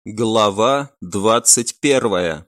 Глава 21.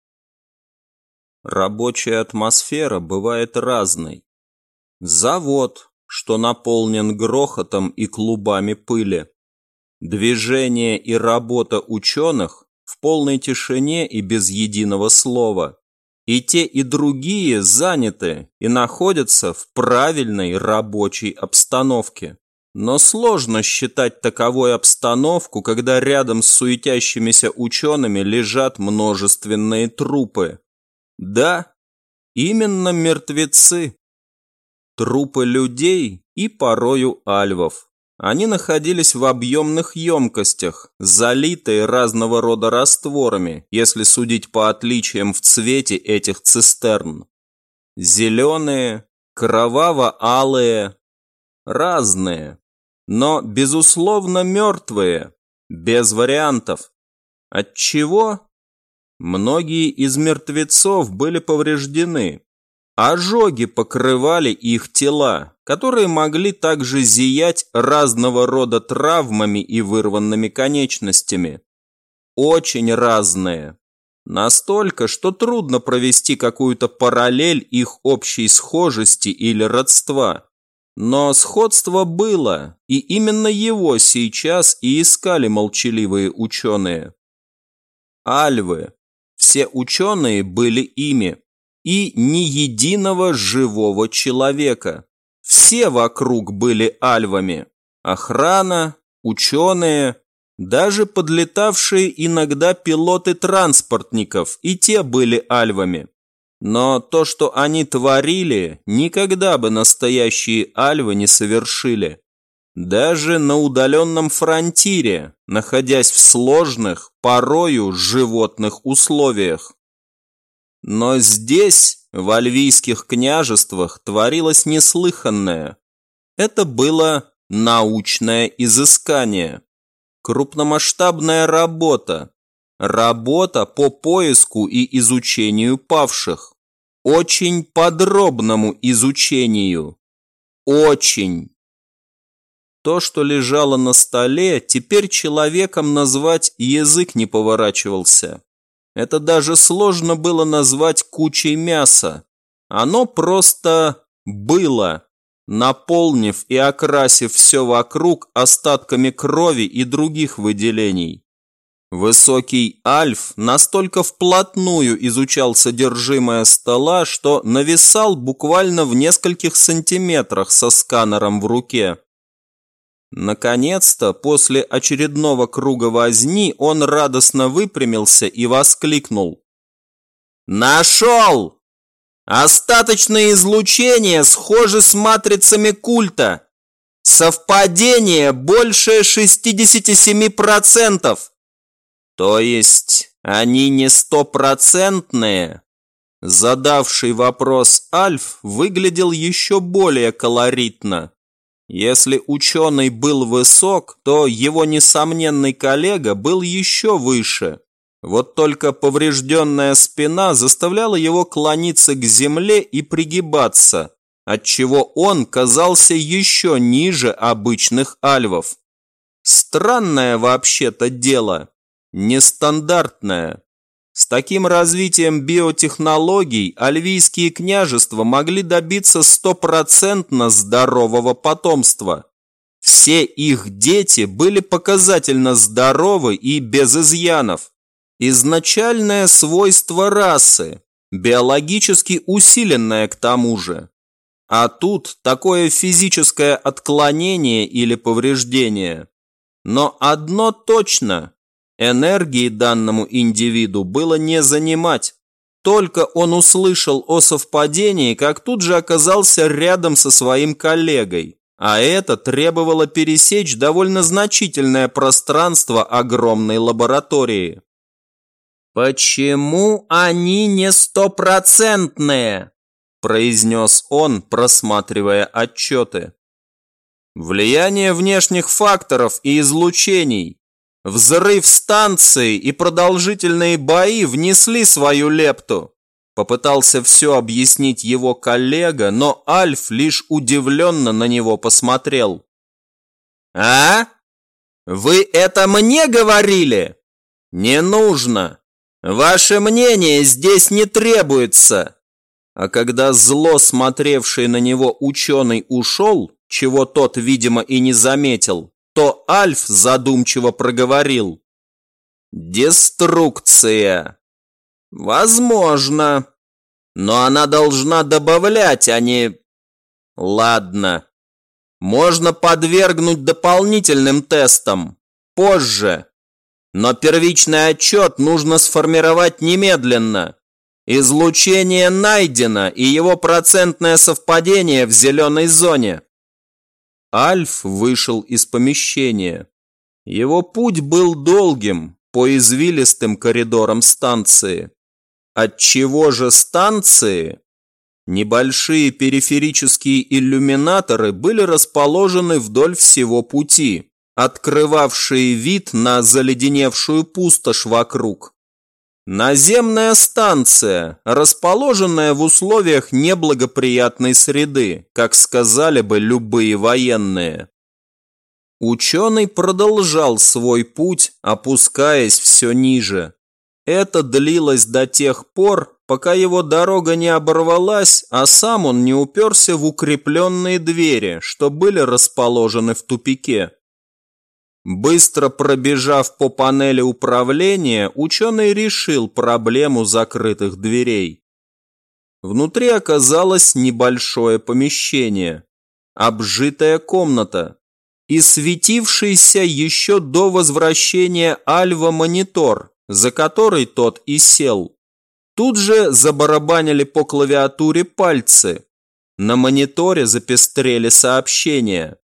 Рабочая атмосфера бывает разной. Завод, что наполнен грохотом и клубами пыли. Движение и работа ученых в полной тишине и без единого слова. И те, и другие заняты и находятся в правильной рабочей обстановке. Но сложно считать таковой обстановку, когда рядом с суетящимися учеными лежат множественные трупы. Да, именно мертвецы. Трупы людей и порою альвов. Они находились в объемных емкостях, залитые разного рода растворами, если судить по отличиям в цвете этих цистерн. Зеленые, кроваво-алые, разные. Но, безусловно, мертвые, без вариантов. Отчего? Многие из мертвецов были повреждены. Ожоги покрывали их тела, которые могли также зиять разного рода травмами и вырванными конечностями. Очень разные. Настолько, что трудно провести какую-то параллель их общей схожести или родства. Но сходство было, и именно его сейчас и искали молчаливые ученые. Альвы. Все ученые были ими. И ни единого живого человека. Все вокруг были альвами. Охрана, ученые, даже подлетавшие иногда пилоты транспортников, и те были альвами. Но то, что они творили, никогда бы настоящие альвы не совершили. Даже на удаленном фронтире, находясь в сложных, порою животных условиях. Но здесь, в альвийских княжествах, творилось неслыханное. Это было научное изыскание, крупномасштабная работа. Работа по поиску и изучению павших. Очень подробному изучению. Очень. То, что лежало на столе, теперь человеком назвать язык не поворачивался. Это даже сложно было назвать кучей мяса. Оно просто было, наполнив и окрасив все вокруг остатками крови и других выделений. Высокий альф настолько вплотную изучал содержимое стола, что нависал буквально в нескольких сантиметрах со сканером в руке. Наконец-то, после очередного круга возни, он радостно выпрямился и воскликнул. «Нашел! Остаточное излучение схоже с матрицами культа. Совпадение больше 67%. То есть они не стопроцентные?» Задавший вопрос Альф выглядел еще более колоритно. Если ученый был высок, то его несомненный коллега был еще выше. Вот только поврежденная спина заставляла его клониться к земле и пригибаться, отчего он казался еще ниже обычных альвов. Странное вообще-то дело. Нестандартное. С таким развитием биотехнологий альвийские княжества могли добиться стопроцентно здорового потомства. Все их дети были показательно здоровы и без изъянов. Изначальное свойство расы, биологически усиленное к тому же. А тут такое физическое отклонение или повреждение. Но одно точно. Энергии данному индивиду было не занимать. Только он услышал о совпадении, как тут же оказался рядом со своим коллегой. А это требовало пересечь довольно значительное пространство огромной лаборатории. «Почему они не стопроцентные?» – произнес он, просматривая отчеты. «Влияние внешних факторов и излучений. Взрыв станции и продолжительные бои внесли свою лепту», – попытался все объяснить его коллега, но Альф лишь удивленно на него посмотрел. «А? Вы это мне говорили?» Не нужно! Ваше мнение здесь не требуется!» А когда зло смотревший на него ученый ушел, чего тот, видимо, и не заметил, то Альф задумчиво проговорил: «Деструкция. Возможно. Но она должна добавлять, а не... Ладно. Можно подвергнуть дополнительным тестам. Позже. Но первичный отчет нужно сформировать немедленно. Излучение найдено, и его процентное совпадение в зеленой зоне». Альф вышел из помещения. Его путь был долгим, по извилистым коридорам станции. Отчего же станции? Небольшие периферические иллюминаторы были расположены вдоль всего пути, открывавшие вид на заледеневшую пустошь вокруг. Наземная станция, расположенная в условиях неблагоприятной среды, как сказали бы любые военные. Ученый продолжал свой путь, опускаясь все ниже. Это длилось до тех пор, пока его дорога не оборвалась, а сам он не уперся в укрепленные двери, что были расположены в тупике. Быстро пробежав по панели управления, ученый решил проблему закрытых дверей. Внутри оказалось небольшое помещение, обжитая комната и светившийся еще до возвращения Альва монитор, за который тот и сел. Тут же забарабанили по клавиатуре пальцы. На мониторе запестрели сообщения.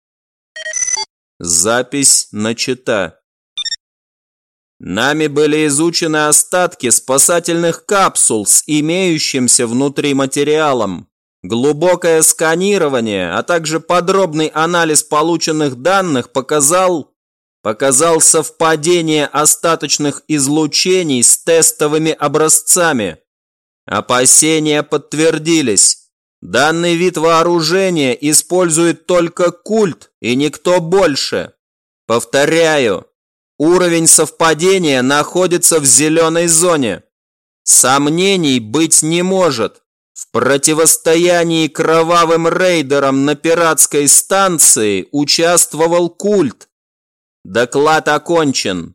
Запись начата. Нами были изучены остатки спасательных капсул с имеющимся внутри материалом. Глубокое сканирование, а также подробный анализ полученных данных показал совпадение остаточных излучений с тестовыми образцами. Опасения подтвердились. Данный вид вооружения использует только культ и никто больше. Повторяю, уровень совпадения находится в зеленой зоне. Сомнений быть не может. В противостоянии кровавым рейдерам на пиратской станции участвовал культ. Доклад окончен.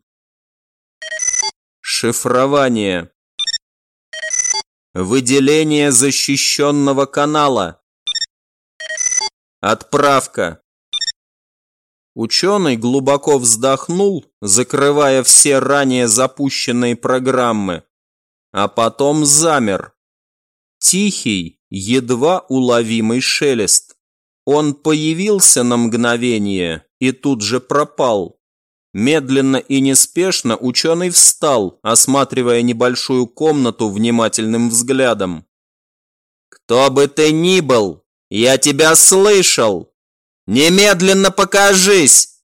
Шифрование. Выделение защищенного канала. Отправка. Ученый глубоко вздохнул, закрывая все ранее запущенные программы, а потом замер. Тихий, едва уловимый шелест. Он появился на мгновение и тут же пропал. Медленно и неспешно ученый встал, осматривая небольшую комнату внимательным взглядом. «Кто бы ты ни был, я тебя слышал! Немедленно покажись!»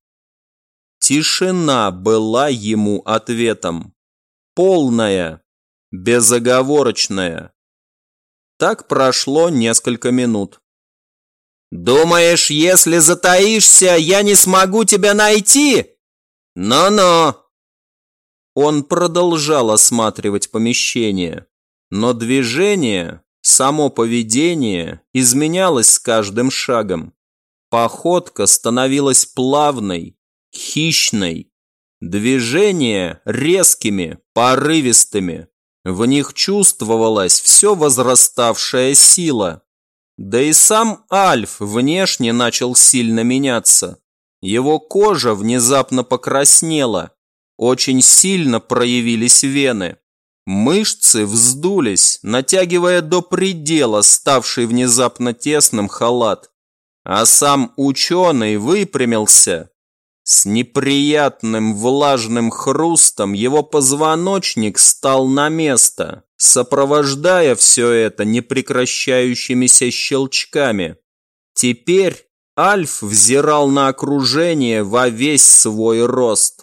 Тишина была ему ответом. Полная, безоговорочная. Так прошло несколько минут. «Думаешь, если затаишься, я не смогу тебя найти? Но-но!» Он продолжал осматривать помещение, но движение, само поведение изменялось с каждым шагом. Походка становилась плавной, хищной, движения резкими, порывистыми. В них чувствовалась все возраставшая сила. Да и сам Альф внешне начал сильно меняться. Его кожа внезапно покраснела, очень сильно проявились вены. Мышцы вздулись, натягивая до предела ставший внезапно тесным халат. А сам ученый выпрямился. С неприятным влажным хрустом его позвоночник стал на место, сопровождая все это непрекращающимися щелчками. Теперь Альф взирал на окружение во весь свой рост.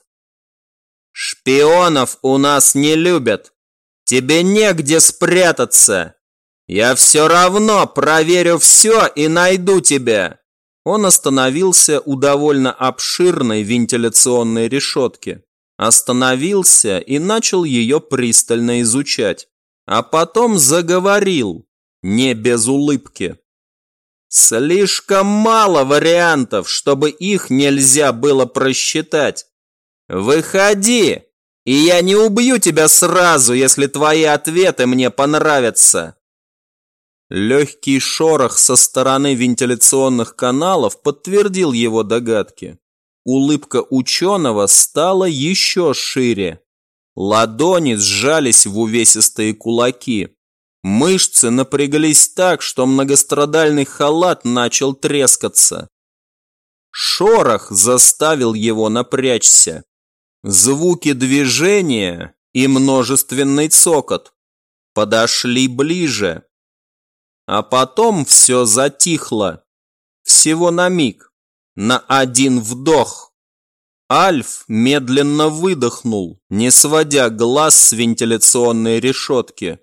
«Шпионов у нас не любят. Тебе негде спрятаться. Я все равно проверю все и найду тебя». Он остановился у довольно обширной вентиляционной решетки. остановился и начал ее пристально изучать, а потом заговорил, не без улыбки. Слишком мало вариантов, чтобы их нельзя было просчитать. Выходи, и я не убью тебя сразу, если твои ответы мне понравятся. Легкий шорох со стороны вентиляционных каналов подтвердил его догадки. Улыбка ученого стала еще шире. Ладони сжались в увесистые кулаки. Мышцы напряглись так, что многострадальный халат начал трескаться. Шорох заставил его напрячься. Звуки движения и множественный цокот подошли ближе. А потом все затихло. Всего на миг, на один вдох. Альф медленно выдохнул, не сводя глаз с вентиляционной решетки.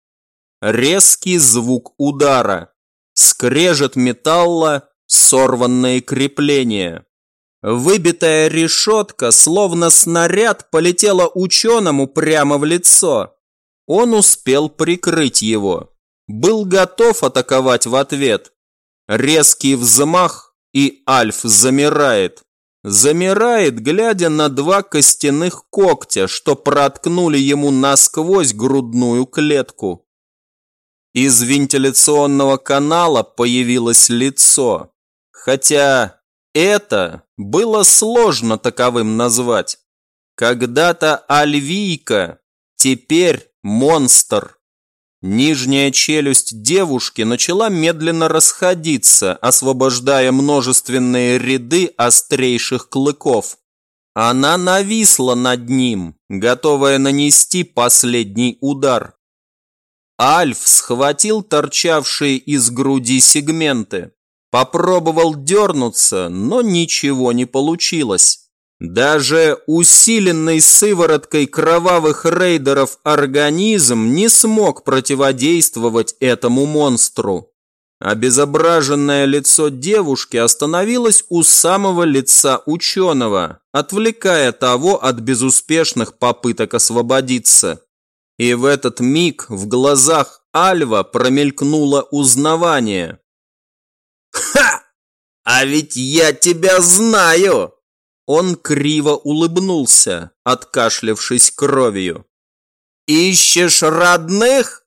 Резкий звук удара, скрежет металла, сорванные крепления. Выбитая решетка, словно снаряд, полетела ученому прямо в лицо. Он успел прикрыть его. Был готов атаковать в ответ. Резкий взмах, и Альф замирает. Замирает, глядя на два костяных когтя, что проткнули ему насквозь грудную клетку. Из вентиляционного канала появилось лицо. Хотя это было сложно таковым назвать. Когда-то альвийка, теперь монстр. Нижняя челюсть девушки начала медленно расходиться, освобождая множественные ряды острейших клыков. Она нависла над ним, готовая нанести последний удар. Альф схватил торчавшие из груди сегменты. Попробовал дернуться, но ничего не получилось. Даже усиленный сывороткой кровавых рейдеров организм не смог противодействовать этому монстру. Обезображенное лицо девушки остановилось у самого лица ученого, отвлекая того от безуспешных попыток освободиться. И в этот миг в глазах Альва промелькнуло узнавание. «Ха! А ведь я тебя знаю!» Он криво улыбнулся, откашлявшись кровью. «Ищешь родных?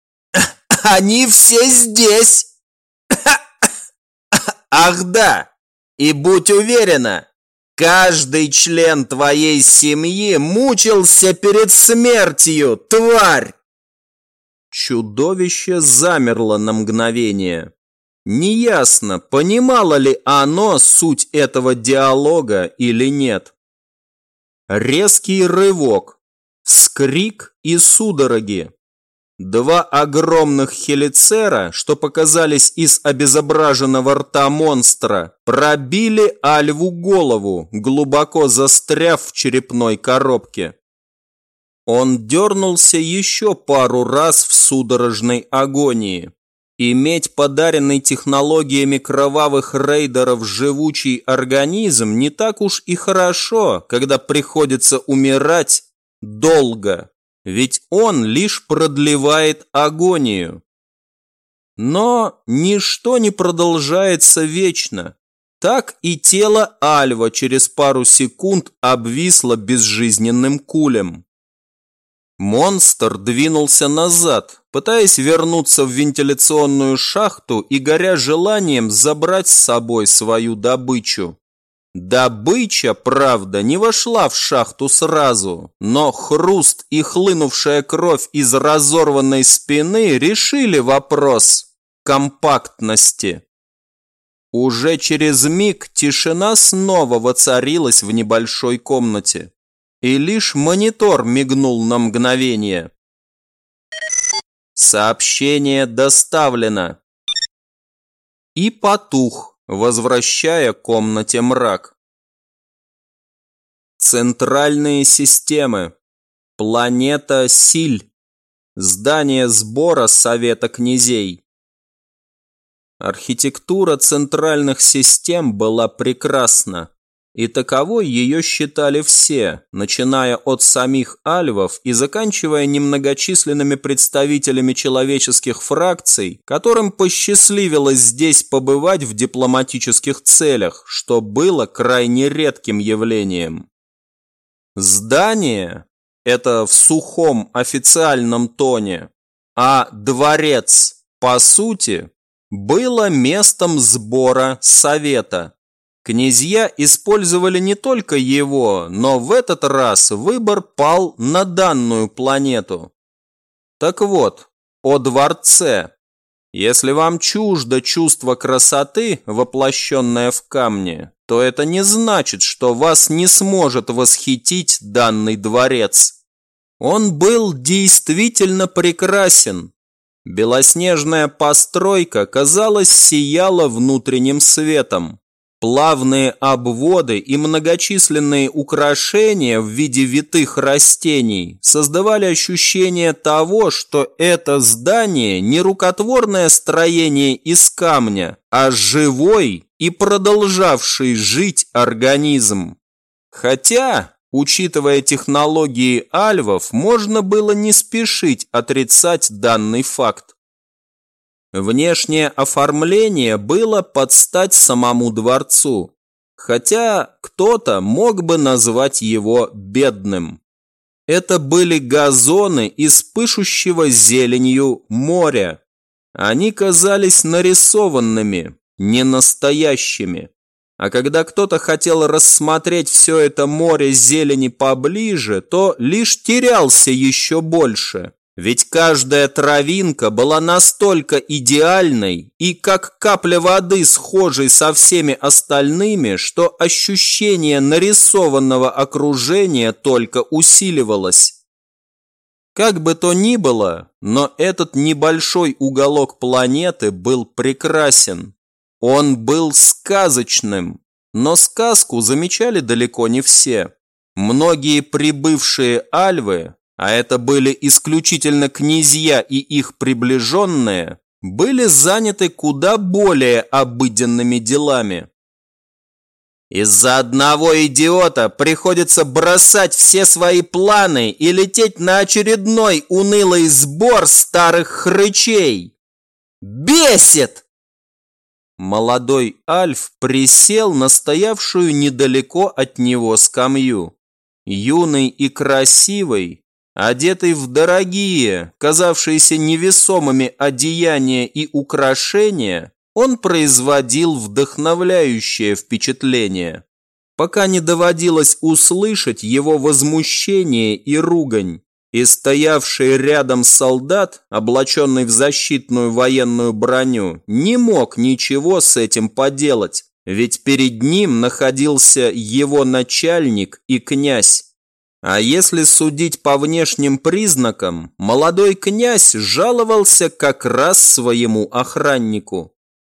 Они все здесь!» «Ах да! И будь уверена, каждый член твоей семьи мучился перед смертью, тварь!» Чудовище замерло на мгновение. Неясно, понимало ли оно суть этого диалога или нет. Резкий рывок, вскрик и судороги. Два огромных хелицера, что показались из обезображенного рта монстра, пробили Альву голову, глубоко застряв в черепной коробке. Он дернулся еще пару раз в судорожной агонии. Иметь подаренный технологиями кровавых рейдеров живучий организм не так уж и хорошо, когда приходится умирать долго, ведь он лишь продлевает агонию. Но ничто не продолжается вечно. Так и тело Альва через пару секунд обвисло безжизненным кулем. Монстр двинулся назад, пытаясь вернуться в вентиляционную шахту и горя желанием забрать с собой свою добычу. Добыча, правда, не вошла в шахту сразу, но хруст и хлынувшая кровь из разорванной спины решили вопрос компактности. Уже через миг тишина снова воцарилась в небольшой комнате. И лишь монитор мигнул на мгновение. Сообщение доставлено. И потух, возвращая комнате мрак. Центральные системы. Планета Силь. Здание сбора Совета князей. Архитектура центральных систем была прекрасна. И таковой ее считали все, начиная от самих альвов и заканчивая немногочисленными представителями человеческих фракций, которым посчастливилось здесь побывать в дипломатических целях, что было крайне редким явлением. Здание – это в сухом официальном тоне, а дворец, по сути, было местом сбора совета. Князья использовали не только его, но в этот раз выбор пал на данную планету. Так вот, о дворце. Если вам чуждо чувство красоты, воплощенное в камне, то это не значит, что вас не сможет восхитить данный дворец. Он был действительно прекрасен. Белоснежная постройка, казалось, сияла внутренним светом. Плавные обводы и многочисленные украшения в виде витых растений создавали ощущение того, что это здание не рукотворное строение из камня, а живой и продолжавший жить организм. Хотя, учитывая технологии альвов, можно было не спешить отрицать данный факт. Внешнее оформление было под стать самому дворцу, хотя кто-то мог бы назвать его бедным. Это были газоны из пышущего зеленью моря. Они казались нарисованными, не настоящими. А когда кто-то хотел рассмотреть все это море зелени поближе, то лишь терялся еще больше. Ведь каждая травинка была настолько идеальной и как капля воды, схожей со всеми остальными, что ощущение нарисованного окружения только усиливалось. Как бы то ни было, но этот небольшой уголок планеты был прекрасен. Он был сказочным, но сказку замечали далеко не все. Многие прибывшие альвы, а это были исключительно князья и их приближенные, были заняты куда более обыденными делами. Из-за одного идиота приходится бросать все свои планы и лететь на очередной унылый сбор старых хрычей. Бесит! Молодой альф присел на стоявшую недалеко от него скамью. Юный и красивый, одетый в дорогие, казавшиеся невесомыми одеяния и украшения, он производил вдохновляющее впечатление, пока не доводилось услышать его возмущение и ругань, и стоявший рядом солдат, облаченный в защитную военную броню, не мог ничего с этим поделать, ведь перед ним находился его начальник и князь. А если судить по внешним признакам, молодой князь жаловался как раз своему охраннику.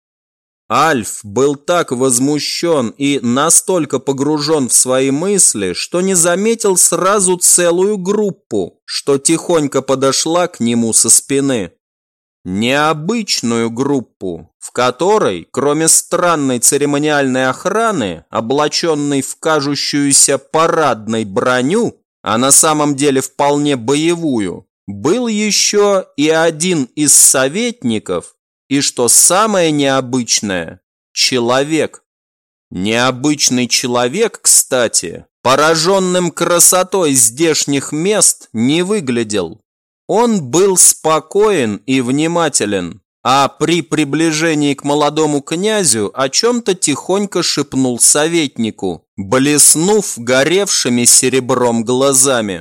Альф был так возмущен и настолько погружен в свои мысли, что не заметил сразу целую группу, что тихонько подошла к нему со спины. Необычную группу, в которой, кроме странной церемониальной охраны, облаченной в кажущуюся парадной броню, а на самом деле вполне боевую, был еще и один из советников, и, что самое необычное, человек. Необычный человек, кстати, пораженным красотой здешних мест не выглядел. Он был спокоен и внимателен, а при приближении к молодому князю о чем-то тихонько шепнул советнику, блеснув горевшими серебром глазами.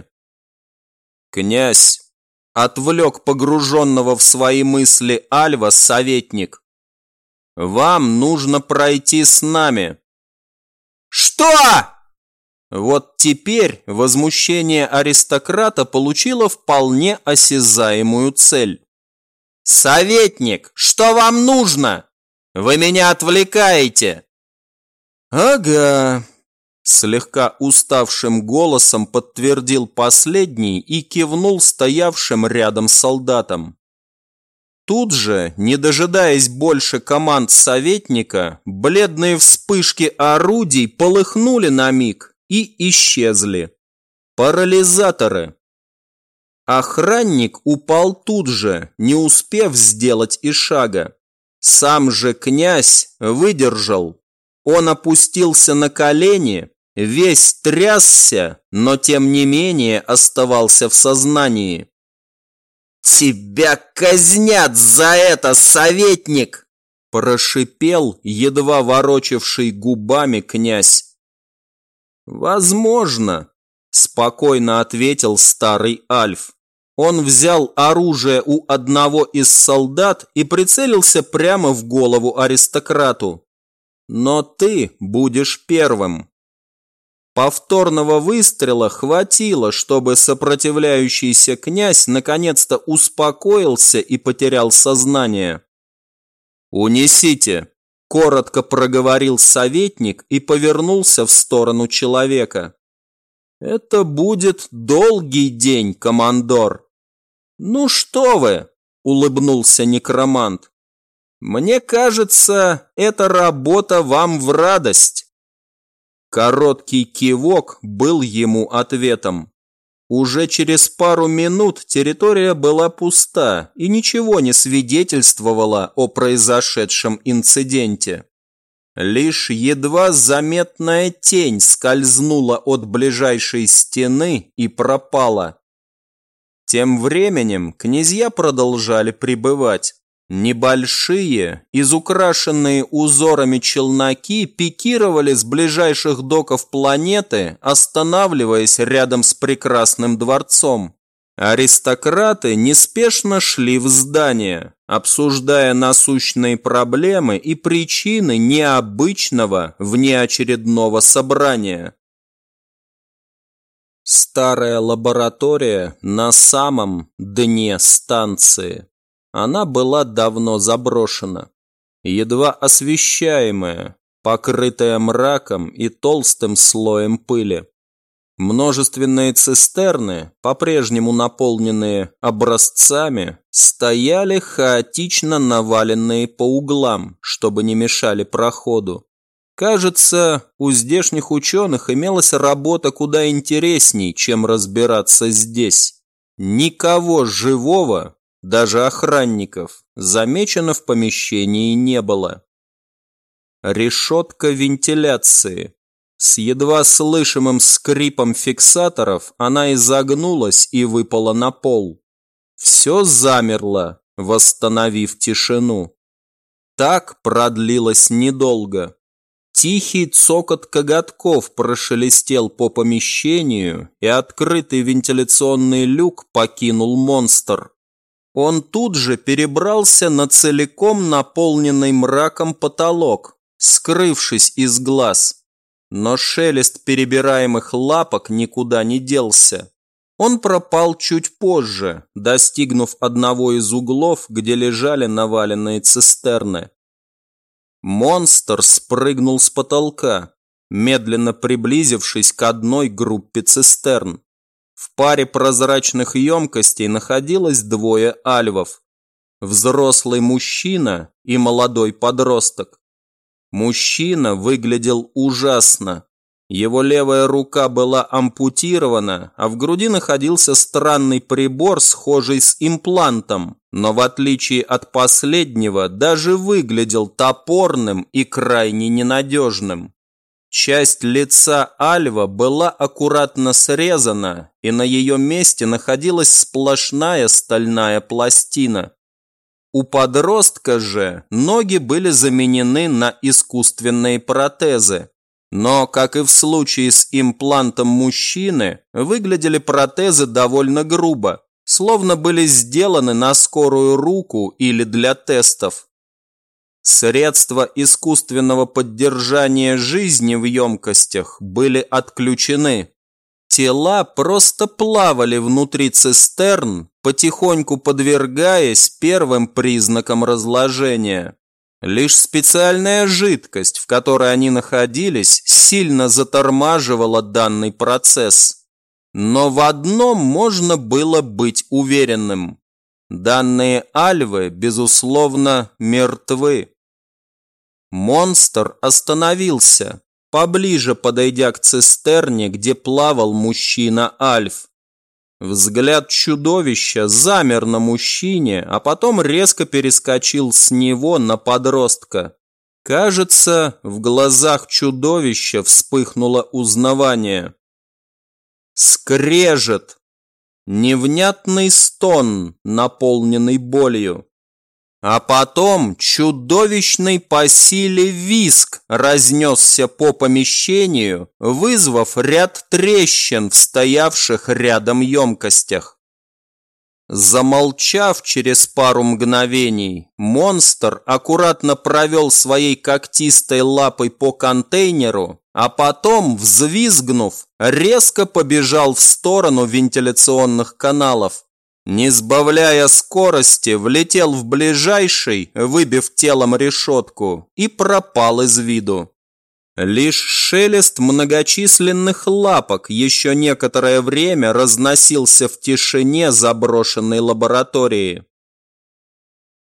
«Князь!» — отвлек погруженного в свои мысли альва советник. «Вам нужно пройти с нами». «Что?» Вот теперь возмущение аристократа получило вполне осязаемую цель. «Советник, что вам нужно? Вы меня отвлекаете!» «Ага», – слегка уставшим голосом подтвердил последний и кивнул стоявшим рядом солдатам. Тут же, не дожидаясь больше команд советника, бледные вспышки орудий полыхнули на миг и исчезли. Парализаторы. Охранник упал тут же, не успев сделать и шага. Сам же князь выдержал. Он опустился на колени, весь трясся, но тем не менее оставался в сознании. «Тебя казнят за это, советник!» – прошипел, едва ворочавший губами князь. «Возможно», – спокойно ответил старый Альф. Он взял оружие у одного из солдат и прицелился прямо в голову аристократу. «Но ты будешь первым». Повторного выстрела хватило, чтобы сопротивляющийся князь наконец-то успокоился и потерял сознание. «Унесите», – коротко проговорил советник и повернулся в сторону человека. «Это будет долгий день, командор». «Ну что вы», – улыбнулся некромант. «Мне кажется, эта работа вам в радость». Короткий кивок был ему ответом. Уже через пару минут территория была пуста и ничего не свидетельствовало о произошедшем инциденте. Лишь едва заметная тень скользнула от ближайшей стены и пропала. Тем временем князья продолжали прибывать. Небольшие, изукрашенные узорами челноки пикировали с ближайших доков планеты, останавливаясь рядом с прекрасным дворцом. Аристократы неспешно шли в здание, обсуждая насущные проблемы и причины необычного внеочередного собрания. Старая лаборатория на самом дне станции. Она была давно заброшена, едва освещаемая, покрытая мраком и толстым слоем пыли. Множественные цистерны, по-прежнему наполненные образцами, стояли хаотично наваленные по углам, чтобы не мешали проходу. Кажется, у здешних ученых имелась работа куда интересней, чем разбираться здесь. Никого живого, даже охранников, замечено в помещении не было. Решетка вентиляции. С едва слышимым скрипом фиксаторов она изогнулась и выпала на пол. Все замерло, восстановив тишину. Так продлилось недолго. Тихий цокот коготков прошелестел по помещению, и открытый вентиляционный люк покинул монстр. Он тут же перебрался на целиком наполненный мраком потолок, скрывшись из глаз. Но шелест перебираемых лапок никуда не делся. Он пропал чуть позже, достигнув одного из углов, где лежали наваленные цистерны. Монстр спрыгнул с потолка, медленно приблизившись к одной группе цистерн. В паре прозрачных емкостей находилось двое альвов. Взрослый мужчина и молодой подросток. Мужчина выглядел ужасно. Его левая рука была ампутирована, а в груди находился странный прибор, схожий с имплантом, но в отличие от последнего даже выглядел топорным и крайне ненадежным. Часть лица альва была аккуратно срезана, и на ее месте находилась сплошная стальная пластина. У подростка же ноги были заменены на искусственные протезы. Но, как и в случае с имплантом мужчины, выглядели протезы довольно грубо, словно были сделаны на скорую руку или для тестов. Средства искусственного поддержания жизни в емкостях были отключены. Тела просто плавали внутри цистерн, потихоньку подвергаясь первым признакам разложения. Лишь специальная жидкость, в которой они находились, сильно затормаживала данный процесс. Но в одном можно было быть уверенным. Данные альвы, безусловно, мертвы. Монстр остановился, поближе подойдя к цистерне, где плавал мужчина-альф. Взгляд чудовища замер на мужчине, а потом резко перескочил с него на подростка. Кажется, в глазах чудовища вспыхнуло узнавание. Скрежет. Невнятный стон, наполненный болью. А потом чудовищный по силе визг разнесся по помещению, вызвав ряд трещин в стоявших рядом емкостях. Замолчав через пару мгновений, монстр аккуратно провел своей когтистой лапой по контейнеру, а потом, взвизгнув, резко побежал в сторону вентиляционных каналов. Не сбавляя скорости, влетел в ближайший, выбив телом решетку, и пропал из виду. Лишь шелест многочисленных лапок еще некоторое время разносился в тишине заброшенной лаборатории.